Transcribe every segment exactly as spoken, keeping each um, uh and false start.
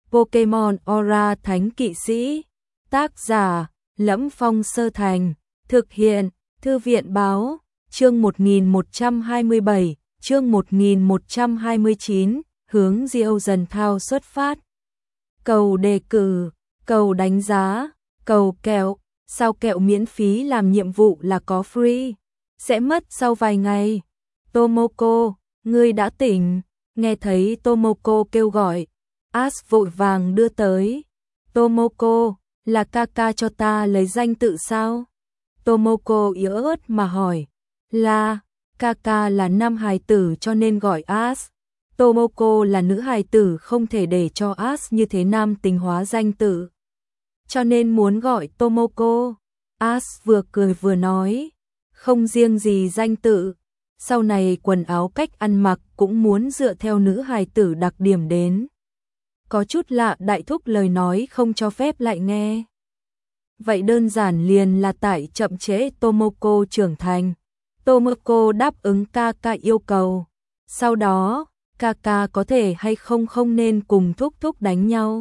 Pokemon Aura Thánh Kỵ Sĩ. Tác giả: Lẫm Phong Sơ Thành. Thực hiện: Thư viện báo. Chương một nghìn một trăm hai mươi bảy, chương một nghìn một trăm hai mươi chín, hướng Diêu Dần Thao xuất phát. Cầu đề cử, cầu đánh giá, cầu kẹo. Sao kẹo miễn phí làm nhiệm vụ là có free, sẽ mất sau vài ngày. Tomoko, ngươi đã tỉnh. Nghe thấy Tomoko kêu gọi, Ash vội vàng đưa tới. Tomoko, là ca ca cho ta lấy danh tự sao? Tomoko yếu ớt mà hỏi. Là, ca ca là nam hài tử cho nên gọi Ash. Tomoko là nữ hài tử, không thể để cho Ash như thế nam tính hóa danh tự, cho nên muốn gọi Tomoko. Ash vừa cười vừa nói, không riêng gì danh tự, sau này quần áo cách ăn mặc cũng muốn dựa theo nữ hài tử đặc điểm đến. Có chút lạ, đại thúc lời nói không cho phép lại nghe. Vậy đơn giản liền là tại chậm trễ Tomoko trưởng thành. Tomoko đáp ứng ca ca yêu cầu. Sau đó, ca ca có thể hay không không nên cùng thúc thúc đánh nhau.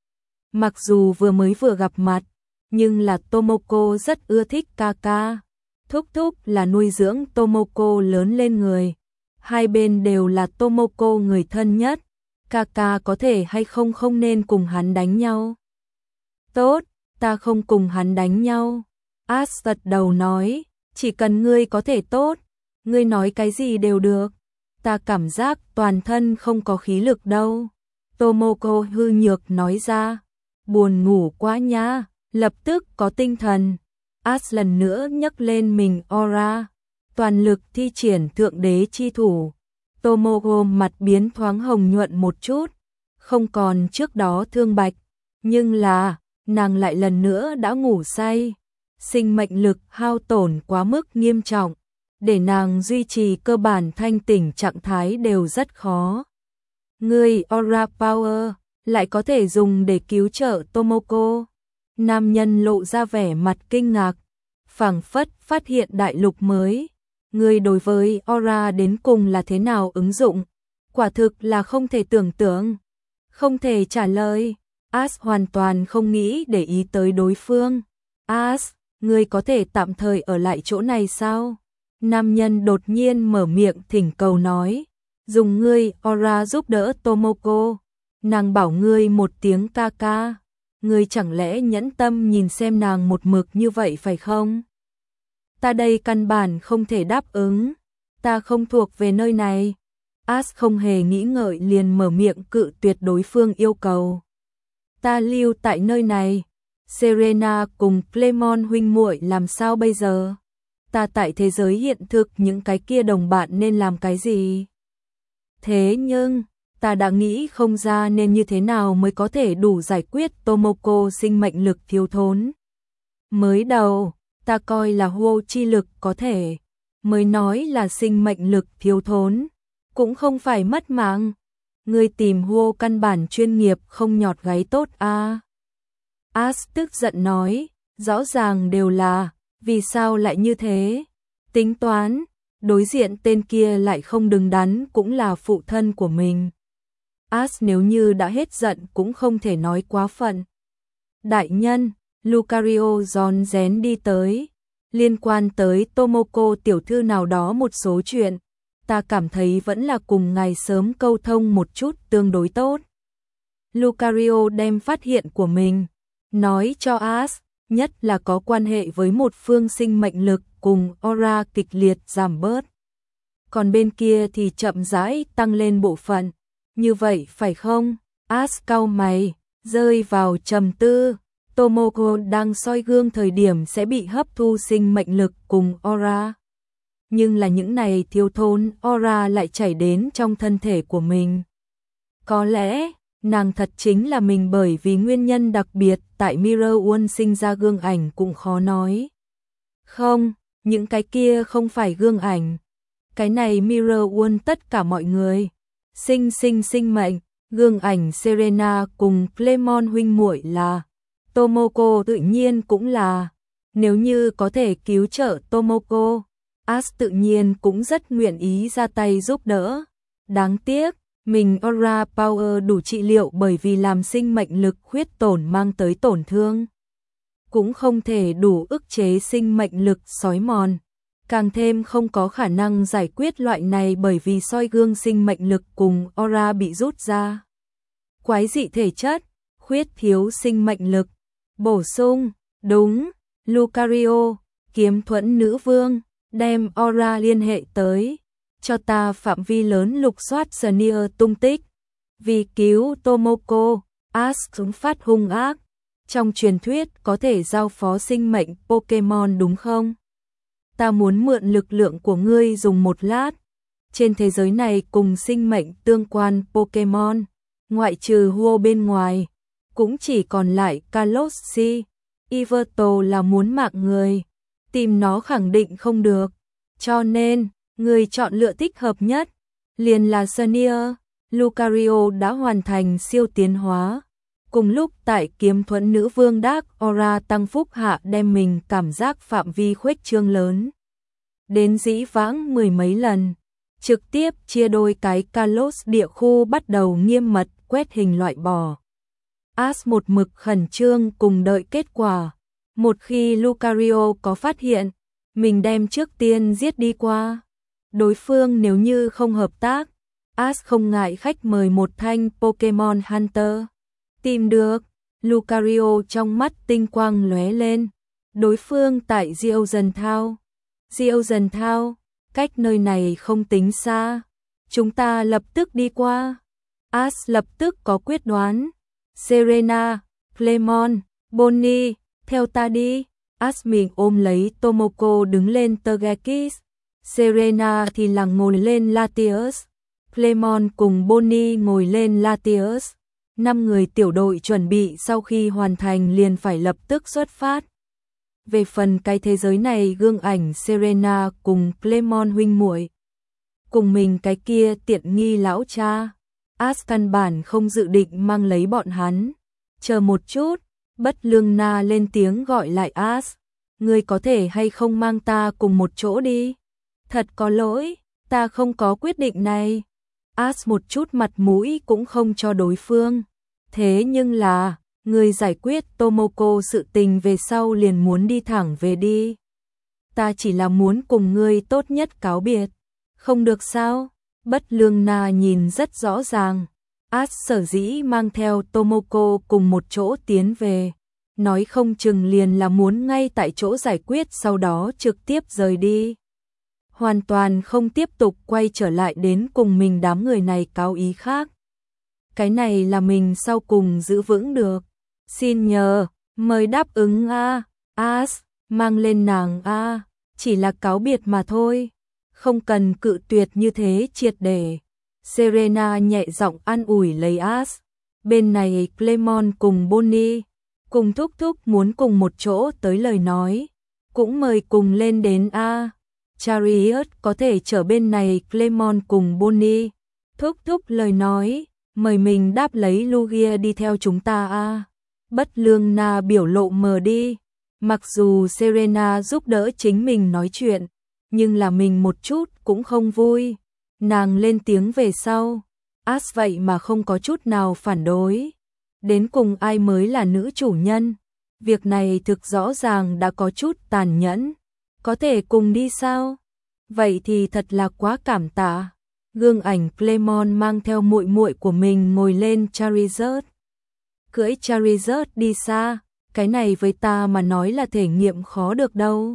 Mặc dù vừa mới vừa gặp mặt, nhưng là Tomoko rất ưa thích ca ca. Thúc thúc là nuôi dưỡng Tomoko lớn lên người. Hai bên đều là Tomoko người thân nhất. Ca ca có thể hay không không nên cùng hắn đánh nhau. Tốt, ta không cùng hắn đánh nhau. Ash gật đầu nói, chỉ cần ngươi có thể tốt, ngươi nói cái gì đều được. Ta cảm giác toàn thân không có khí lực đâu. Tomoko hư nhược nói ra, buồn ngủ quá nha, lập tức có tinh thần. Ash lần nữa nhấc lên mình aura, toàn lực thi triển thượng đế chi thủ. Tomoko mặt biến thoáng hồng nhuận một chút, không còn trước đó thương bạch, nhưng là, nàng lại lần nữa đã ngủ say. Sinh mệnh lực hao tổn quá mức nghiêm trọng, để nàng duy trì cơ bản thanh tỉnh trạng thái đều rất khó. Ngươi aura power lại có thể dùng để cứu trợ Tomoko. Nam nhân lộ ra vẻ mặt kinh ngạc, phảng phất phát hiện đại lục mới. Ngươi đối với aura đến cùng là thế nào ứng dụng? Quả thực là không thể tưởng tượng. Không thể trả lời. Ash hoàn toàn không nghĩ để ý tới đối phương. Ash, ngươi có thể tạm thời ở lại chỗ này sao? Nam nhân đột nhiên mở miệng thỉnh cầu nói, dùng ngươi aura giúp đỡ Tomoko. Nàng bảo ngươi một tiếng ca ca, ngươi chẳng lẽ nhẫn tâm nhìn xem nàng một mực như vậy phải không? Ta đây căn bản không thể đáp ứng, ta không thuộc về nơi này. Ash không hề nghĩ ngợi liền mở miệng cự tuyệt đối phương yêu cầu. Ta lưu tại nơi này, Serena cùng Clemon huynh muội làm sao bây giờ? Ta tại thế giới hiện thực những cái kia đồng bạn nên làm cái gì? Thế nhưng, ta đã nghĩ không ra nên như thế nào mới có thể đủ giải quyết Tomoko sinh mệnh lực thiếu thốn. Mới đầu, ta coi là hô chi lực có thể, mới nói là sinh mệnh lực thiếu thốn, cũng không phải mất mạng. Ngươi tìm hô căn bản chuyên nghiệp không nhọt gáy tốt a. À. Ash tức giận nói, rõ ràng đều là, vì sao lại như thế? Tính toán, đối diện tên kia lại không đứng đắn cũng là phụ thân của mình. Ash nếu như đã hết giận cũng không thể nói quá phận. Đại nhân, Lucario rón rén đi tới, liên quan tới Tomoko tiểu thư nào đó một số chuyện, ta cảm thấy vẫn là cùng ngài sớm câu thông một chút tương đối tốt. Lucario đem phát hiện của mình nói cho Ash, nhất là có quan hệ với một phương sinh mệnh lực cùng aura kịch liệt giảm bớt. Còn bên kia thì chậm rãi tăng lên bộ phận. Như vậy phải không? Ash cau mày, rơi vào trầm tư. Tomoko đang soi gương thời điểm sẽ bị hấp thu sinh mệnh lực cùng aura. Nhưng là những này thiếu thốn aura lại chảy đến trong thân thể của mình. Có lẽ, nàng thật chính là mình bởi vì nguyên nhân đặc biệt tại Mirror World sinh ra gương ảnh cũng khó nói. Không, những cái kia không phải gương ảnh. Cái này Mirror World tất cả mọi người. Sinh sinh sinh mệnh, gương ảnh Serena cùng Clemon huynh muội là. Tomoko tự nhiên cũng là. Nếu như có thể cứu trợ Tomoko, Ash tự nhiên cũng rất nguyện ý ra tay giúp đỡ. Đáng tiếc, mình Aura Power đủ trị liệu bởi vì làm sinh mệnh lực huyết tổn mang tới tổn thương. Cũng không thể đủ ức chế sinh mệnh lực xói mòn. Càng thêm không có khả năng giải quyết loại này bởi vì soi gương sinh mệnh lực cùng aura bị rút ra. Quái dị thể chất, khuyết thiếu sinh mệnh lực. Bổ sung, đúng, Lucario, kiếm thuẫn nữ vương, đem aura liên hệ tới. Cho ta phạm vi lớn lục soát Sneer tung tích. Vì cứu Tomoko, Ash chúng phát hung ác. Trong truyền thuyết có thể giao phó sinh mệnh Pokemon đúng không? Ta muốn mượn lực lượng của ngươi dùng một lát. Trên thế giới này cùng sinh mệnh tương quan Pokemon, ngoại trừ Huo bên ngoài, cũng chỉ còn lại Kalossi. Yveltal là muốn mạng người, tìm nó khẳng định không được. Cho nên, người chọn lựa thích hợp nhất, liền là Sneer. Lucario đã hoàn thành siêu tiến hóa. Cùng lúc tại kiếm thuẫn nữ vương Dark Aura tăng phúc hạ đem mình cảm giác phạm vi khuếch trương lớn. Đến dĩ vãng mười mấy lần, trực tiếp chia đôi cái Kalos địa khu bắt đầu nghiêm mật quét hình loại bỏ. Ash một mực khẩn trương cùng đợi kết quả. Một khi Lucario có phát hiện, mình đem trước tiên giết đi qua. Đối phương nếu như không hợp tác, Ash không ngại khách mời một thanh Pokemon Hunter. Tìm được, Lucario trong mắt tinh quang lóe lên. Đối phương tại Diozan Town. Diozan Town, cách nơi này không tính xa. Chúng ta lập tức đi qua. Ash lập tức có quyết đoán. Serena, Clemon, Bonnie, theo ta đi. Ash mình ôm lấy Tomoko đứng lên Togekiss. Serena thì lẳng ngồi lên Latios. Clemon cùng Bonnie ngồi lên Latios. Năm người tiểu đội chuẩn bị sau khi hoàn thành liền phải lập tức xuất phát. Về phần cái thế giới này gương ảnh Serena cùng Clemon huynh muội, cùng mình cái kia tiện nghi lão cha, Ash căn bản không dự định mang lấy bọn hắn. Chờ một chút, Bất Lương Na lên tiếng gọi lại Ash, ngươi có thể hay không mang ta cùng một chỗ đi? Thật có lỗi, ta không có quyết định này. Ash một chút mặt mũi cũng không cho đối phương. Thế nhưng là, người giải quyết Tomoko sự tình về sau liền muốn đi thẳng về đi. Ta chỉ là muốn cùng ngươi tốt nhất cáo biệt. Không được sao? Bất Lương Na nhìn rất rõ ràng. Ash sở dĩ mang theo Tomoko cùng một chỗ tiến về. Nói không chừng liền là muốn ngay tại chỗ giải quyết sau đó trực tiếp rời đi. Hoàn toàn không tiếp tục quay trở lại đến cùng mình đám người này cáo ý khác. Cái này là mình sau cùng giữ vững được. Xin nhờ, mời đáp ứng a. Ash, mang lên nàng a, chỉ là cáo biệt mà thôi. Không cần cự tuyệt như thế triệt để. Serena nhẹ giọng an ủi lấy Ash. Bên này Clemon cùng Bonnie, cùng thúc thúc muốn cùng một chỗ tới lời nói. Cũng mời cùng lên đến a. Chariot có thể chở bên này Clemon cùng Bonnie. Thúc thúc lời nói. Mời mình đáp lấy Lugia đi theo chúng ta a. Bất Lương Na biểu lộ mờ đi. Mặc dù Serena giúp đỡ chính mình nói chuyện, nhưng là mình một chút cũng không vui. Nàng lên tiếng về sau. Ash vậy mà không có chút nào phản đối. Đến cùng ai mới là nữ chủ nhân? Việc này thực rõ ràng đã có chút tàn nhẫn. Có thể cùng đi sao? Vậy thì thật là quá cảm tạ. Gương ảnh Clemon mang theo muội muội của mình ngồi lên Charizard. Cưỡi Charizard đi xa, cái này với ta mà nói là thể nghiệm khó được đâu.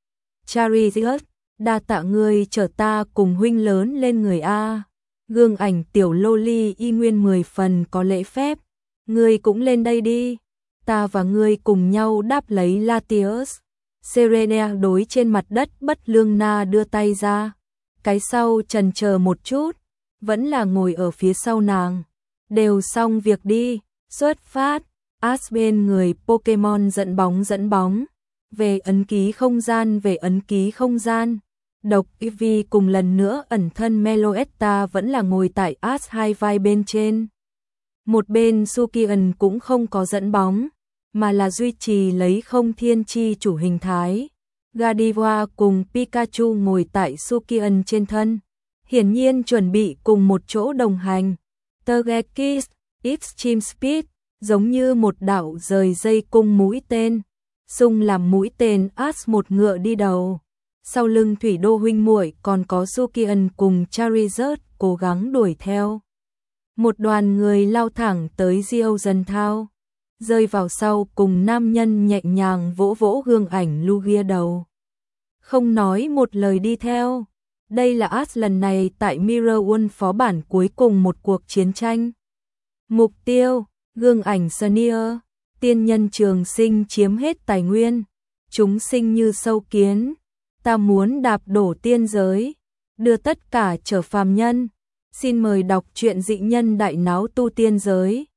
Charizard, đa tạ ngươi chở ta cùng huynh lớn lên người a. Gương ảnh tiểu loli y nguyên mười phần có lễ phép. Ngươi cũng lên đây đi. Ta và ngươi cùng nhau đáp lấy Latios. Serena đối trên mặt đất Bất Lương Na đưa tay ra. Cái sau chần chờ một chút, vẫn là ngồi ở phía sau nàng. Đều xong việc đi, xuất phát. Ash bên người Pokemon dẫn bóng dẫn bóng. Về ấn ký không gian về ấn ký không gian. Độc Eevee cùng lần nữa ẩn thân Meloetta vẫn là ngồi tại Ash hai vai bên trên. Một bên Sukian cũng không có dẫn bóng, mà là duy trì lấy không thiên chi chủ hình thái. Gardevoir cùng Pikachu ngồi tại Sukian trên thân, hiển nhiên chuẩn bị cùng một chỗ đồng hành. Tergekis, Extreme Speed, giống như một đạo rời dây cung mũi tên. Sung làm mũi tên As một ngựa đi đầu. Sau lưng thủy đô huynh muội còn có Sukian cùng Charizard cố gắng đuổi theo. Một đoàn người lao thẳng tới Diêu Dân Thao, rơi vào sau cùng nam nhân nhẹ nhàng vỗ vỗ gương ảnh Lugia đầu. Không nói một lời đi theo. Đây là As lần này tại Mirror World phó bản cuối cùng một cuộc chiến tranh. Mục tiêu, gương ảnh Sneer, tiên nhân trường sinh chiếm hết tài nguyên. Chúng sinh như sâu kiến. Ta muốn đạp đổ tiên giới, đưa tất cả trở phàm nhân. Xin mời đọc truyện Dị Nhân Đại Náo Tu Tiên Giới.